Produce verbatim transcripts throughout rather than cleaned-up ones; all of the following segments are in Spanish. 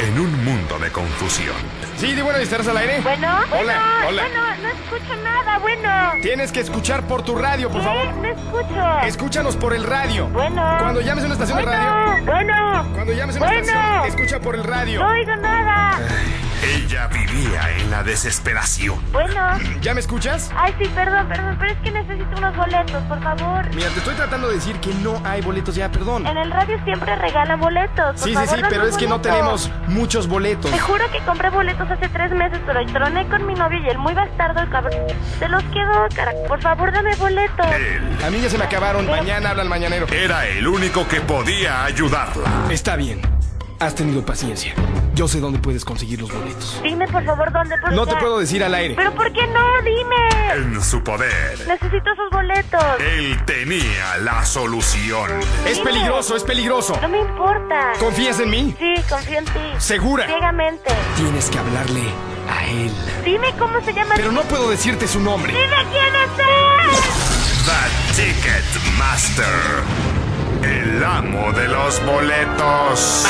en un mundo de confusión. Sí, di bueno, ¿estás al aire? Bueno, Hola, bueno, hola. bueno, no escucho nada, bueno. Tienes que escuchar por tu radio, por ¿Qué? favor. No escucho. Escúchanos por el radio. Bueno. Cuando llames a una estación bueno, de radio. Bueno. Cuando llames a una bueno. estación, escucha por el radio. No oigo nada. Ella vivía en la desesperación. Bueno. ¿Ya me escuchas? Ay, sí, perdón, perdón, pero es que necesito unos boletos, por favor. Mira, te estoy tratando de decir que no hay boletos ya, perdón. En el radio siempre regalan boletos. Por Sí, sí, favor, sí, dame pero un es que no boleto. tenemos muchos boletos. Te juro que compré boletos hace tres meses, pero troné con mi novio y el muy bastardo, el cabrón, se los quedó, cara. Por favor, dame boletos. Él A mí ya se me acabaron. Mañana habla el mañanero. era el único que podía ayudarla. Está bien. Has tenido paciencia. Yo sé dónde puedes conseguir los boletos. Dime, por favor, dónde, por No te ya. puedo decir al aire. ¿Pero por qué no? Dime. En su poder, Necesito esos boletos. él tenía la solución. Es peligroso, es peligroso. No me importa. ¿Confías en mí? Sí, confío en ti. ¿Segura? Ciegamente. Tienes que hablarle a él. Dime cómo se llama. Pero no puedo decirte su nombre. Dime quién es él. The Ticket Master. El amo de los boletos.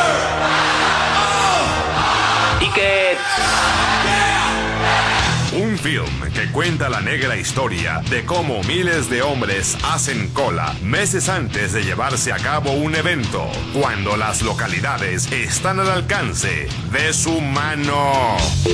Ticket. Un film que cuenta la negra historia de cómo miles de hombres hacen cola meses antes de llevarse a cabo un evento, cuando las localidades están al alcance de su mano.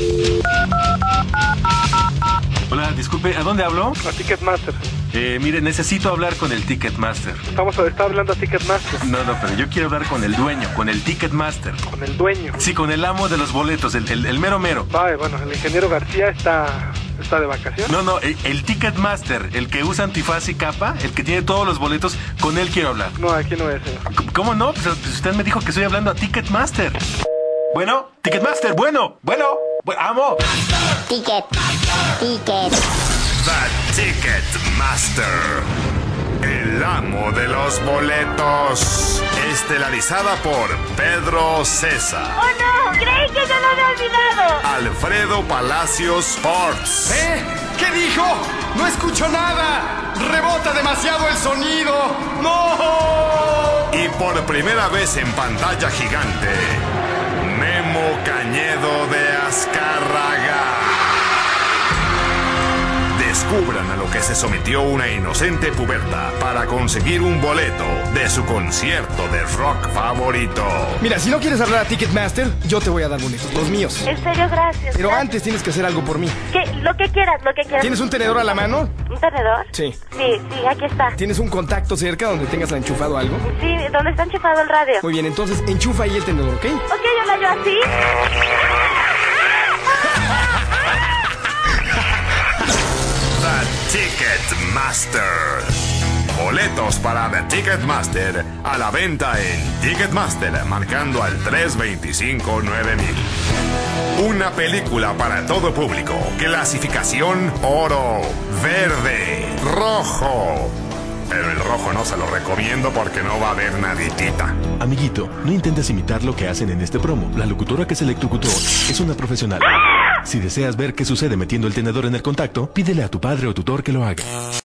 Hola, disculpe, ¿a dónde hablo? A Ticketmaster. Eh, mire, necesito hablar con el Ticketmaster. Estamos está hablando a Ticketmaster. No, no, pero yo quiero hablar con el dueño, con el Ticketmaster. Con el dueño. Sí, con el amo de los boletos, el, el, el mero mero. Vale, bueno, el ingeniero García está, está de vacaciones. No, no, el, el Ticketmaster, el que usa antifaz y capa, el que tiene todos los boletos, con él quiero hablar. No, aquí no es, señor. C- ¿Cómo no? Pues usted me dijo que estoy hablando a Ticketmaster. Bueno, Ticketmaster, bueno, bueno, bueno, amo. Ticket, ticket. The Ticket Master. El amo de los boletos. Estelarizada por Pedro César. ¡Oh, no! Creí que ya lo había olvidado. Alfredo Palacios Sports. ¿Eh? ¿Qué dijo? No escucho nada. Rebota demasiado el sonido. ¡No! Y por primera vez en pantalla gigante, Memo Cañedo de Azcárraga. Descubran a lo que se sometió una inocente puberta para conseguir un boleto de su concierto de rock favorito. Mira, si no quieres hablar a Ticketmaster, yo te voy a dar boletos, los míos. En serio, gracias. Pero gracias. antes tienes que hacer algo por mí. ¿Qué? Lo que quieras, lo que quieras. ¿Tienes un tenedor a la mano? ¿Un tenedor? Sí. Sí, sí, aquí está. ¿Tienes un contacto cerca donde tengas enchufado algo? Sí, ¿dónde está enchufado el radio? Muy bien, entonces enchufa ahí el tenedor, ¿ok? Ok, yo la yo así. The Ticket Master. Boletos para The Ticketmaster a la venta en Ticketmaster marcando al tres veinticinco nueve mil. Una película para todo público. Clasificación oro, verde, rojo. Pero el rojo no se lo recomiendo porque no va a haber naditita. Amiguito, no intentes imitar lo que hacen en este promo. La locutora que se electrocutó es una profesional. Si deseas ver qué sucede metiendo el tenedor en el contacto, pídele a tu padre o tutor que lo haga.